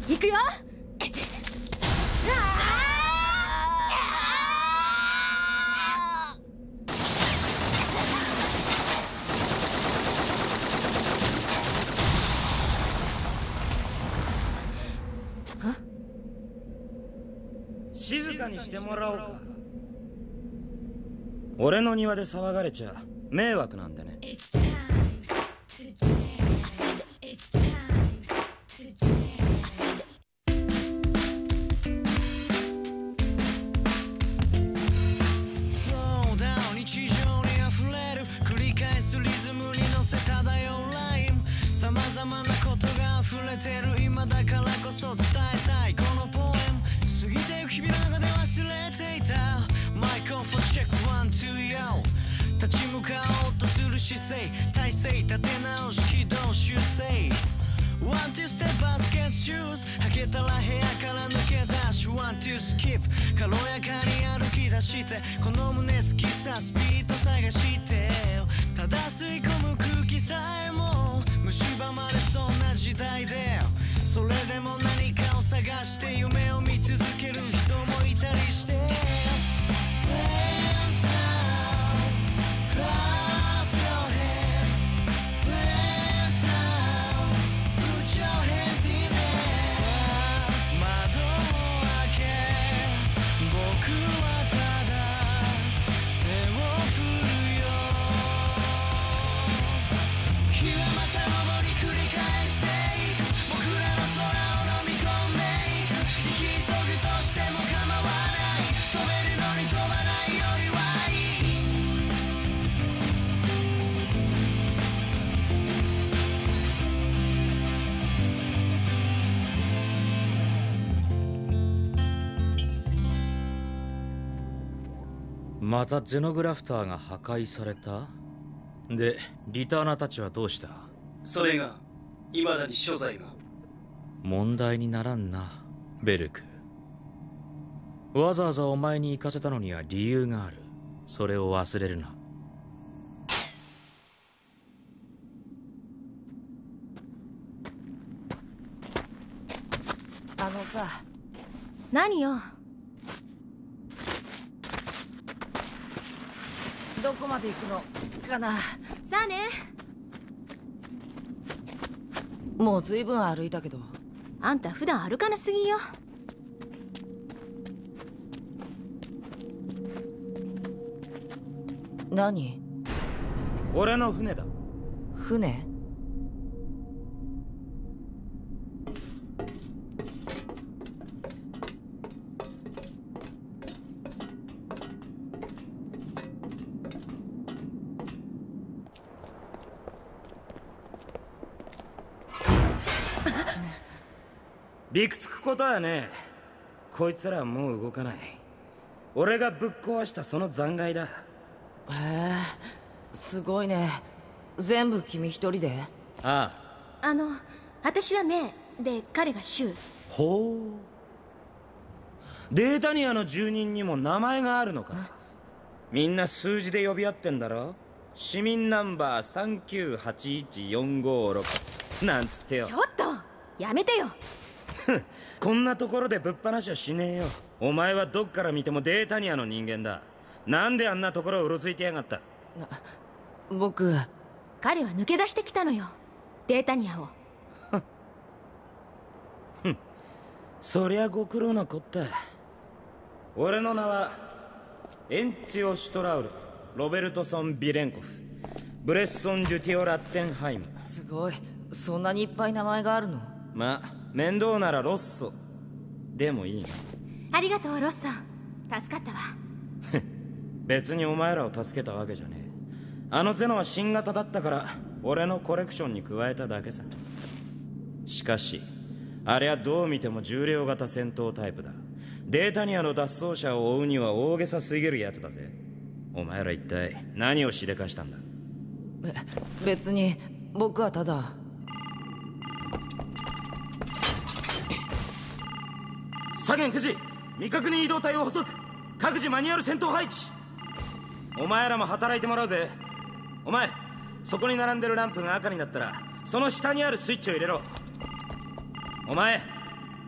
行くよ。 静かにしてもらおうか。俺の庭で騒がれちゃ迷惑なんでね。 様々なことが溢れてる今だからこそ伝えたいこのポエム。過ぎてゆく日々の中で忘れていたマイクロフォンチェックワンツーヨー。立ち向かおうとする姿勢体勢立て直し軌道修正。ワンツーステップバスケットシューズ履けたら部屋から抜け出しワンツースキップ軽やかに歩き出してこの胸好きさスピード探してただ吸い込む空気さえも蝕まれそうな時代でそれでも何かを探して夢を見続ける人もいたりして Friends now clap your hands Friends now put your hands in air 窓を開け僕はただ手を振るよ日はまた昇り繰り返していく僕らの空を飲み込んでいく生き急ぐとしても構わない飛べるのに飛ばないよりはいいまたゼノグラフターが破壊された？で、リターナーたちはどうした？ それが未だに所在が問題にならんな、ベルク。わざわざお前に行かせたのには理由がある。それを忘れるな。 あのさ。何よ。どこまで行くのかな。さあね。もうずいぶん歩いたけど。あんた普段歩かなすぎよ。何？ 俺の船だ。 船？ びくつくことはねえ。こいつらはもう動かない。俺がぶっ壊したその残骸だ。 へえ、すごいね。全部君一人で？ ああ。 私はメイで彼がシュウ。 ほう。データニアの住人にも名前があるのか。みんな数字で呼び合ってんだろ。市民ナンバー3981456なんつってよ。 ちょっとやめてよ。 こんなところでぶっ放しはしねえよ。お前はどっから見てもデータニアの人間だ。なんであんなところをうろついてやがった？ 僕。彼は抜け出してきたのよ、データニアを。 そりゃご苦労なこった。俺の名はエンツィオ・シュトラウル・ロベルトソン・ビレンコフ、ブレッソン・デュティオ・ラッテンハイム。 すごい、そんなにいっぱい名前があるの？ まあ面倒ならロッソでもいい。 ありがとうロッソ、助かったわ。 別にお前らを助けたわけじゃねえ。あのゼノは新型だったから俺のコレクションに加えただけさ。しかしあれはどう見ても重量型戦闘タイプだ。データニアの脱走者を追うには大げさすぎるやつだぜ。お前ら一体何をしでかしたんだ？ 別に僕はただ。 左舷9時、未確認移動隊を補足。各自マニュアル戦闘配置。お前らも働いてもらうぜ。お前、そこに並んでるランプが赤になったらその下にあるスイッチを入れろ。お前、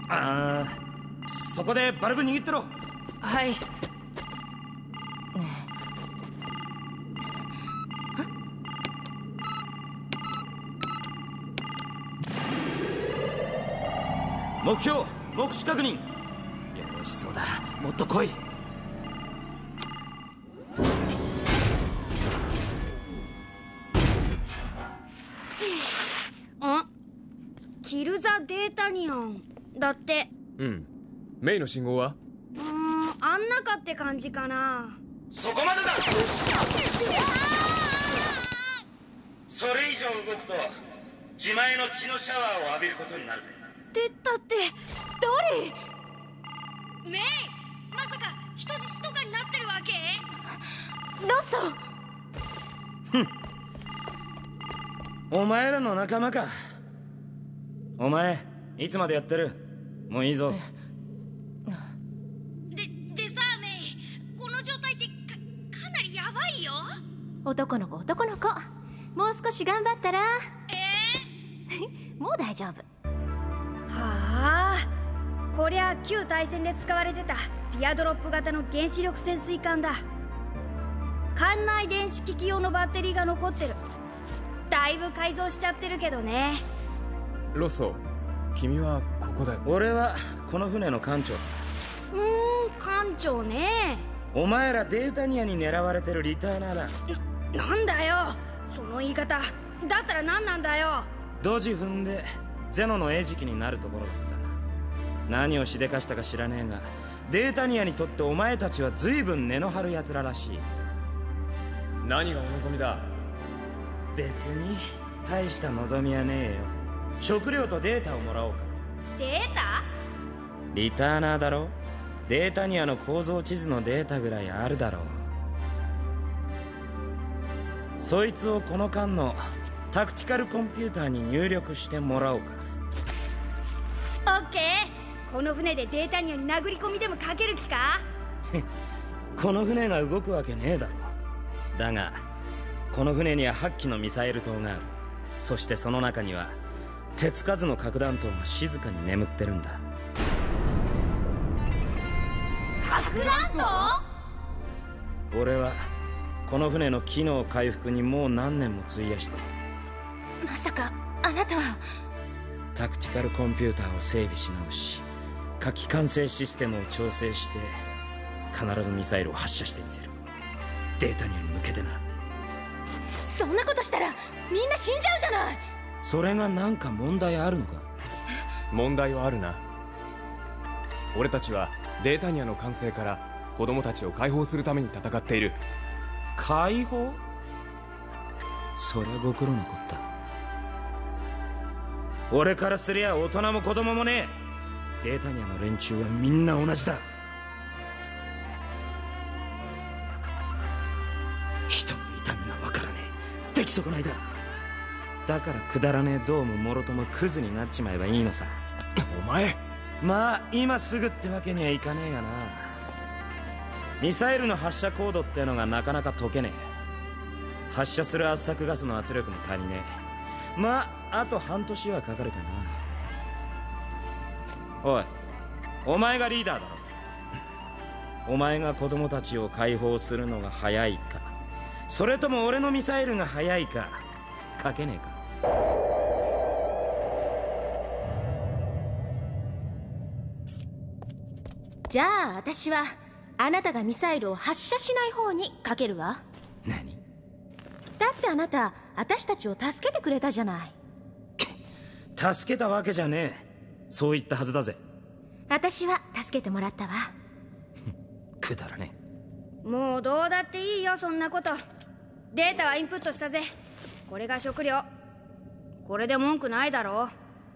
そこでバルブ握ってろ。 はい。 目標目視確認。よし、そうだ、もっと来い。 キル・ザ・データニアンだって。 うん。メイの信号は？ あん中って感じかな。 そこまでだ。それ以上動くと自前の血のシャワーを浴びることになるぜ。 ってだってドリー。 メイ、まさか人質とかになってるわけ？ ロッソ。 お前らの仲間か。お前いつまでやってる？もういいぞ。 でさ、メイ、この状態ってかなりヤバいよ。 男の子男の子、もう少し頑張ったら。もう大丈夫。 はあ、こりゃ旧大戦で使われてたディアドロップ型の原子力潜水艦だ。艦内電子機器用のバッテリーが残ってる。だいぶ改造しちゃってるけどね。 ロッソ、君はここだ。 俺はこの船の艦長さ。 艦長ね。 お前らデータニアに狙われてるリターナーだ。 なんだよその言い方。だったら何なんだよ。 ドジ踏んでゼノの餌食になるところだった。何をしでかしたか知らねえが、データニアにとってお前たちは随分根の張る奴ららしい。 何がお望みだ？ 別に大した望みはねえよ。食料とデータをもらおうか。 データ？ リターナーだろ。データニアの構造地図のデータぐらいあるだろう。そいつをこの間のタクティカルコンピューターに入力してもらおうか。 オッケー。この船でデータニアに殴り込みでもかける気か？ この船が動くわけねえだろ。だがこの船には8機のミサイル塔がある。そしてその中には手つかずの核弾頭が静かに眠ってるんだ。 核弾頭？ 俺はこの船の機能回復にもう何年も費やしてる。 まさかあなたは。 タクティカルコンピューターを整備し直し、火器管制システムを調整して必ずミサイルを発射してみせる。データニアに向けてな。 そんなことしたらみんな死んじゃうじゃない。 それがなんか問題あるのか？ 問題はあるな。俺たちはデータニアの完成から子供たちを解放するために戦っている。 解放？そりゃご苦労なこった。俺からすりゃ大人も子供もねえ。データニアの連中はみんな同じだ。人の痛みは分からねえ。出来損ないだ。だからくだらねえドームもろともクズになっちまえばいいのさ。 お前、 まあ今すぐってわけにはいかねえがな。ミサイルの発射コードってのがなかなか解けねえ。発射する圧搾ガスの圧力も足りねえ。まああと半年はかかるかな。おい、お前がリーダーだろ。お前が子供たちを解放するのが早いか、それとも俺のミサイルが早いか、書けねえか。 じゃあ私はあなたがミサイルを発射しない方にかけるわ。 何？ だってあなた私たちを助けてくれたじゃない。 助けたわけじゃねえ。そう言ったはずだぜ。 私は助けてもらったわ。 くだらねえ。もうどうだっていいよそんなこと。データはインプットしたぜ。これが食料。これで文句ないだろう。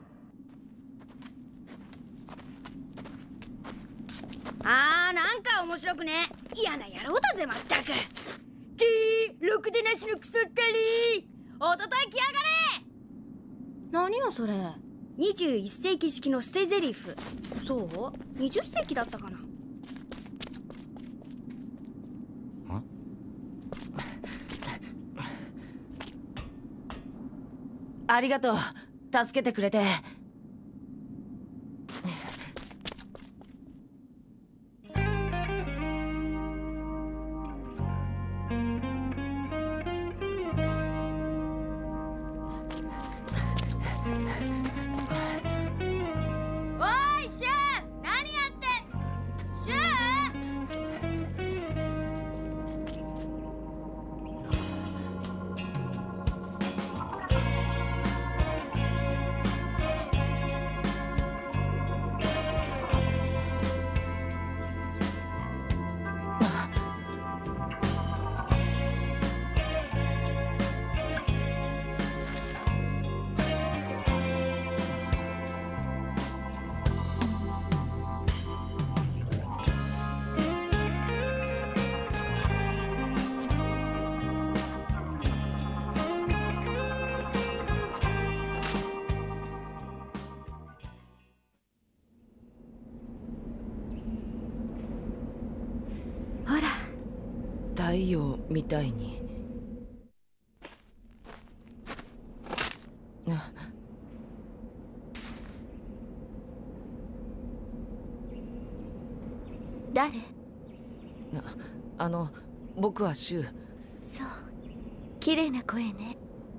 なんか面白くね。嫌な野郎だぜまったく。ろくでなしのクソったり。おととい来やがれ。 何よそれ。 21世紀式の捨てゼリフ。そう ?20 世紀だったかな。 ありがとう、助けてくれて。 陽みたいに。 誰？ 僕はシュウ。 そう、綺麗な声ね。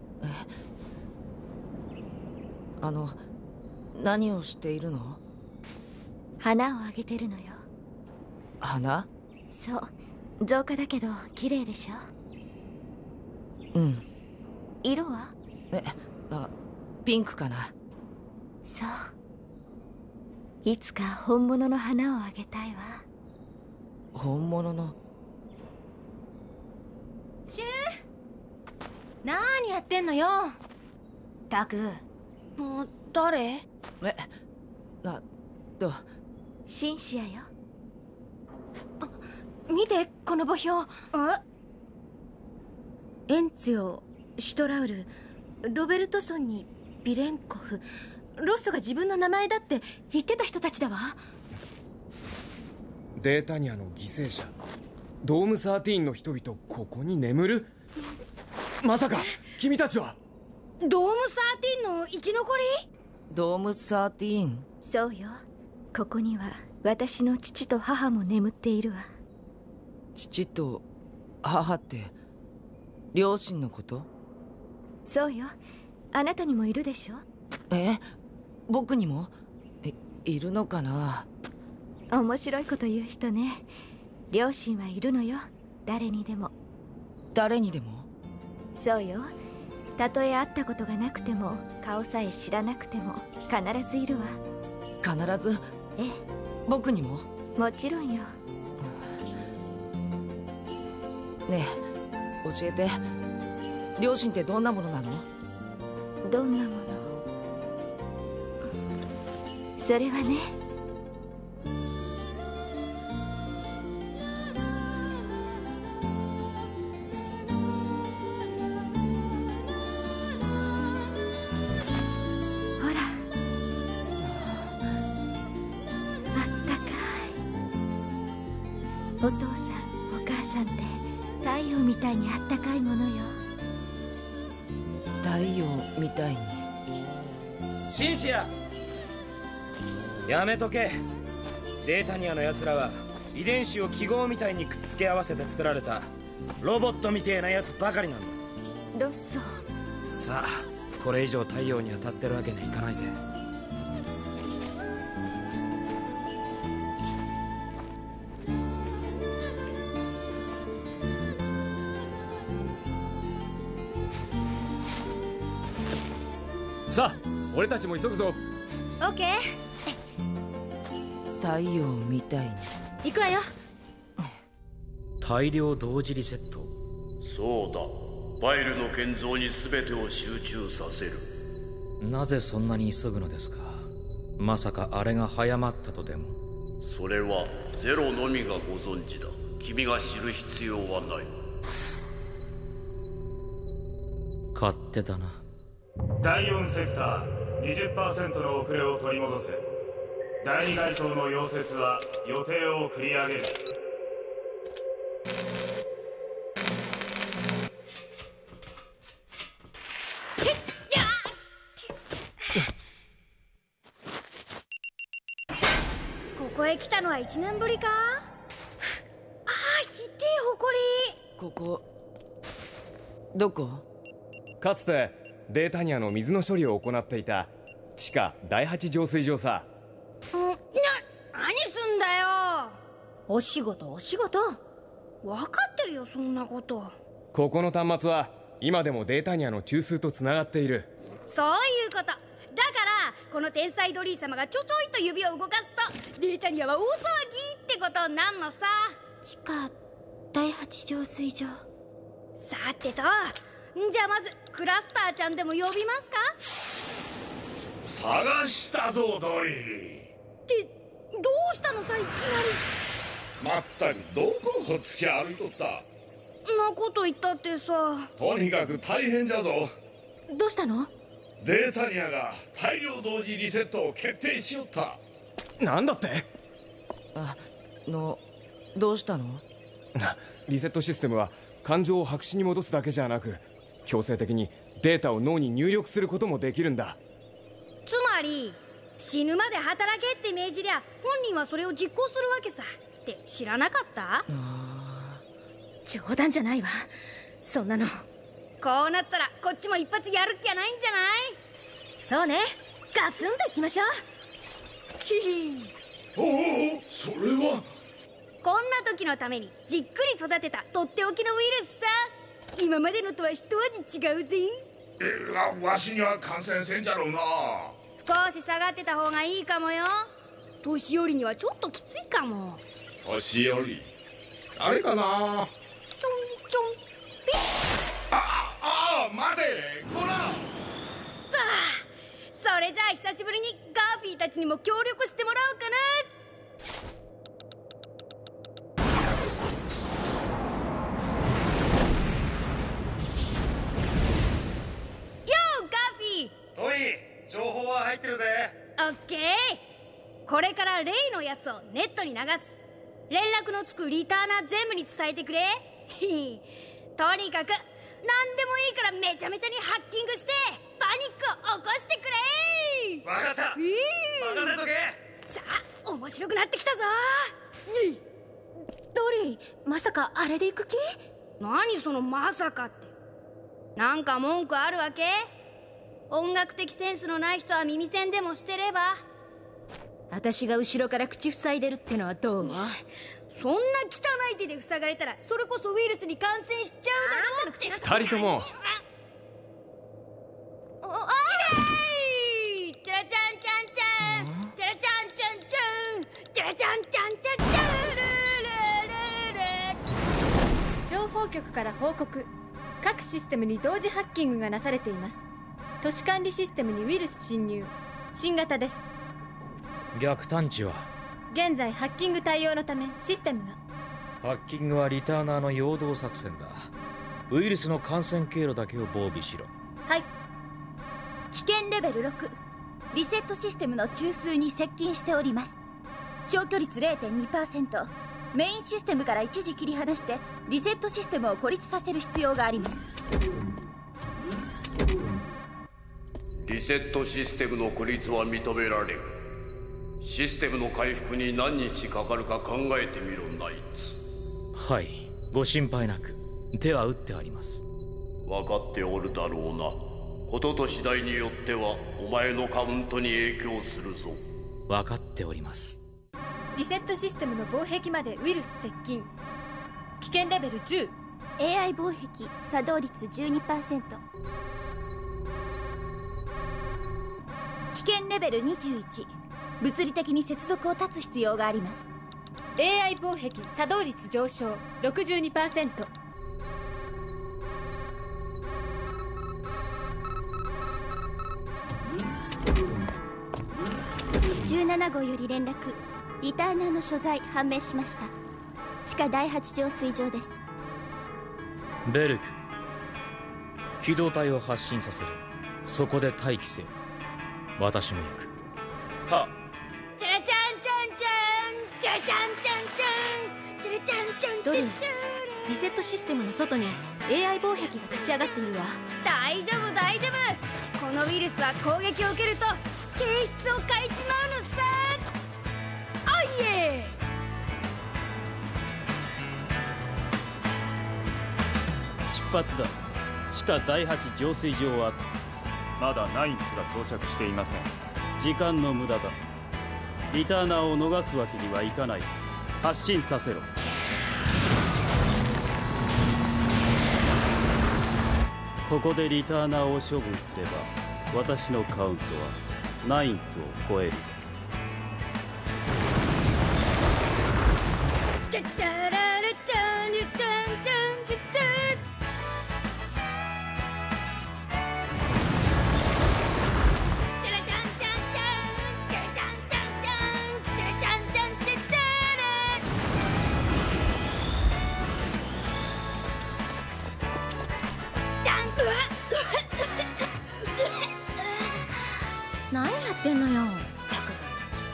何をしているの？ 花をあげてるのよ。 花？ そう、造花だけど綺麗でしょ。 うん。 色は？ ピンクかな。 そう、いつか本物の花をあげたいわ。 本物の？ シュウ、何やってんのよ。タク。 誰？ シンシアよ。見てこの墓標。エンツィオ、シュトラウル、ロベルトソンにビレンコフ、ロッソが自分の名前だって言ってた人たちだわ。 データニアの犠牲者、ドーム13の人々、ここに眠る？まさか君たちはドーム13の生き残り？ ドーム13？ そうよ、ここには私の父と母も眠っているわ。 父と母って両親のこと？ そうよ、あなたにもいるでしょ。 僕にも？いるのかな。 面白いこと言う人ね。両親はいるのよ、誰にでも。 誰にでも？ そうよ、たとえ会ったことがなくても顔さえ知らなくても必ずいるわ。 必ず？ ええ。 僕にも？ もちろんよ。 ねえ、教えて。両親ってどんなものなの？ どんなもの？それはね、ほら、あったかい。お父さん、お母さんって太陽みたいにあったかいものよ。 太陽みたいに。 シンシア、やめとけ。データニアのやつらは遺伝子を記号みたいにくっつけ合わせて作られたロボットみてえなやつばかりなんだ。 ロッソ。 さあ、これ以上太陽に当たってるわけにはいかないぜ。 さあ、俺たちも急ぐぞ。 オッケー。 太陽みたいに。 行くわよ。 大量同時リセット。 そうだ、バイルの建造に全てを集中させる。 なぜそんなに急ぐのですか。まさかあれが早まったとでも？ それはゼロのみがご存知だ。君が知る必要はない。 勝手だな。 第4セクター 20% の遅れを取り戻せ。第2階層の溶接は予定を繰り上げる。 ここへ来たのは1年ぶりか？ああ、ひでえほこり。 ここどこ？ かつてデータニアの水の処理を行っていた地下第8浄水場さ。 何すんだよ。 お仕事お仕事。 分かってるよ、そんなこと。 ここの端末は今でもデータニアの中枢とつながっている。 そういうことだから、この天才ドリー様がちょちょいと指を動かすとデータニアは大騒ぎってことになんのさ。 地下第8浄水場。 さてと、じゃあまずクラスターちゃんでも呼びますか？ 探したぞドリー。 ってどうしたのさ、いきなり。 まったくどこをほっつき歩いとった。 なこと言ったってさ。 とにかく大変じゃぞ。 どうしたの？ データニアが大量同時リセットを決定しよった。 なんだって？ どうしたの？ リセットシステムは感情を白紙に戻すだけじゃなく、強制的にデータを脳に入力することもできるんだ。 つまり死ぬまで働けって命じりゃ本人はそれを実行するわけさって知らなかった？ 冗談じゃないわそんなの。 こうなったらこっちも一発やるっきゃないんじゃない？ そうね、ガツンといきましょう。 おお、それはこんな時のためにじっくり育てたとっておきのウイルスさ。今までのとは一味違うぜ。 わしには感染せんじゃろうな。 少し下がってた方がいいかもよ。年寄りにはちょっときついかも。 年寄りあれかな。 ちょんちょんピッ。 待てこら。 それじゃあ久しぶりにガーフィーたちにも協力してもらおうかな。 トイ、情報は入ってるぜ。 オッケー。これからレイのやつをネットに流す。連絡のつくリターナー全部に伝えてくれ。とにかく何でもいいからめちゃめちゃにハッキングしてパニックを起こしてくれ。 わかった、任せとけ。 さあ面白くなってきたぞ。 ドリー、まさかあれで行く気？ 何そのまさかって。なんか文句あるわけ？音楽的センスのない人は耳栓でもしてれば。 私が後ろから口塞いでるってのはどう？ そんな汚い手で塞がれたらそれこそウイルスに感染しちゃうだろって。 二人ともチャラチャンチャンチャンチャラチャンチャンチャンチャラチャンチャンチャンチャン。 情報局から報告。各システムに同時ハッキングがなされています。都市管理システムにウイルス侵入。新型です。 逆探知は？ 現在ハッキング対応のためシステムが。 ハッキングはリターナーの陽動作戦だ。ウイルスの感染経路だけを防備しろ。 はい。 危険レベル6、リセットシステムの中枢に接近しております。消去率 0.2%。 メインシステムから一時切り離してリセットシステムを孤立させる必要があります。 リセットシステムの孤立は認められる。システムの回復に何日かかるか考えてみろ、ナイツ。 はい、ご心配なく。手は打ってあります。 分かっておるだろうな。ことと次第によってはお前のカウントに影響するぞ。 分かっております。 リセットシステムの防壁までウイルス接近。危険レベル10。 AI 防壁作動率 12%。 危険レベル21、物理的に接続を断つ必要があります。 AI 防壁作動率上昇 62%。 17号より連絡。リターナーの所在判明しました。地下第8浄水場です。 ベルク、機動隊を発進させる。そこで待機せよ。私も行く。はっ。 チャラチャンチャンチャンチャラチャンチャンチャンチャラチャンチャンチャン。 ドリー、リセットシステムの外に AI 防壁が立ち上がっているわ。 大丈夫大丈夫。このウイルスは攻撃を受けると形質を変えちまうのさ。おいえ。 出発だ。地下第8浄水場はまだナインツが到着していません。 時間の無駄だ。リターナーを逃すわけにはいかない。発進させろ。ここでリターナーを処分すれば私のカウントはナインツを超える。 チャチャララチャンチャンチャンチャンチャン。チャラチャンチャンチャンチャラチャンチャンチャンチャラチャンチャンチャンチャンチャンチャンチャラ。チャン。 何やってんのよ。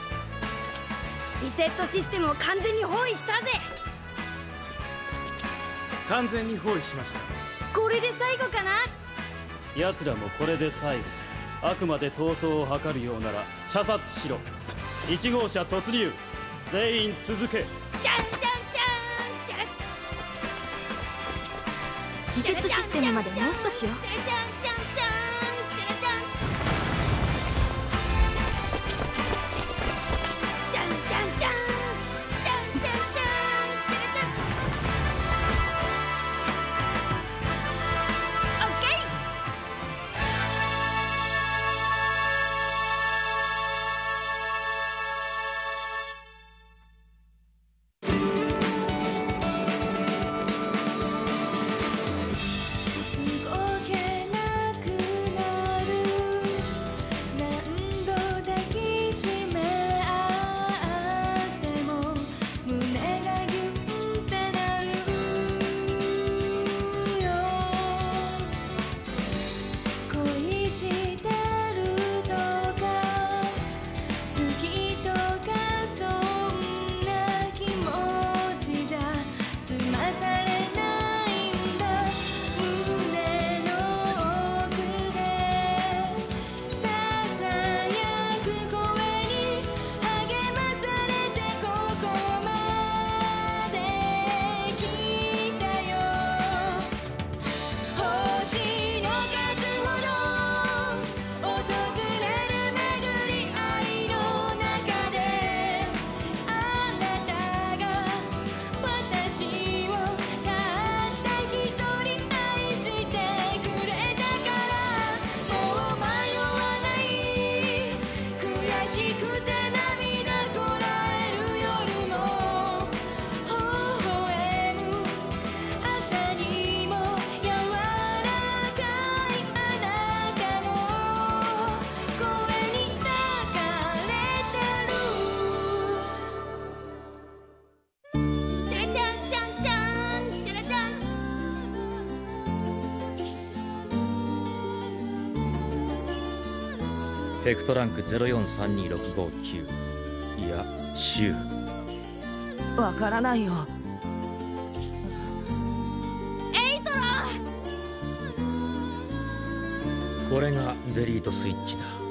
リセットシステムを完全に包囲したぜ。 完全に包囲しました。 これで最後かな。 奴らもこれで最後。あくまで逃走を図るようなら射殺しろ。1号車突入。全員続け。 じゃんじゃんじゃん。 リセットシステムまでもう少しよ。 ヘクトランク04326559。いや、シュウ。わからないよ。 エイトラ。 これがデリートスイッチだ。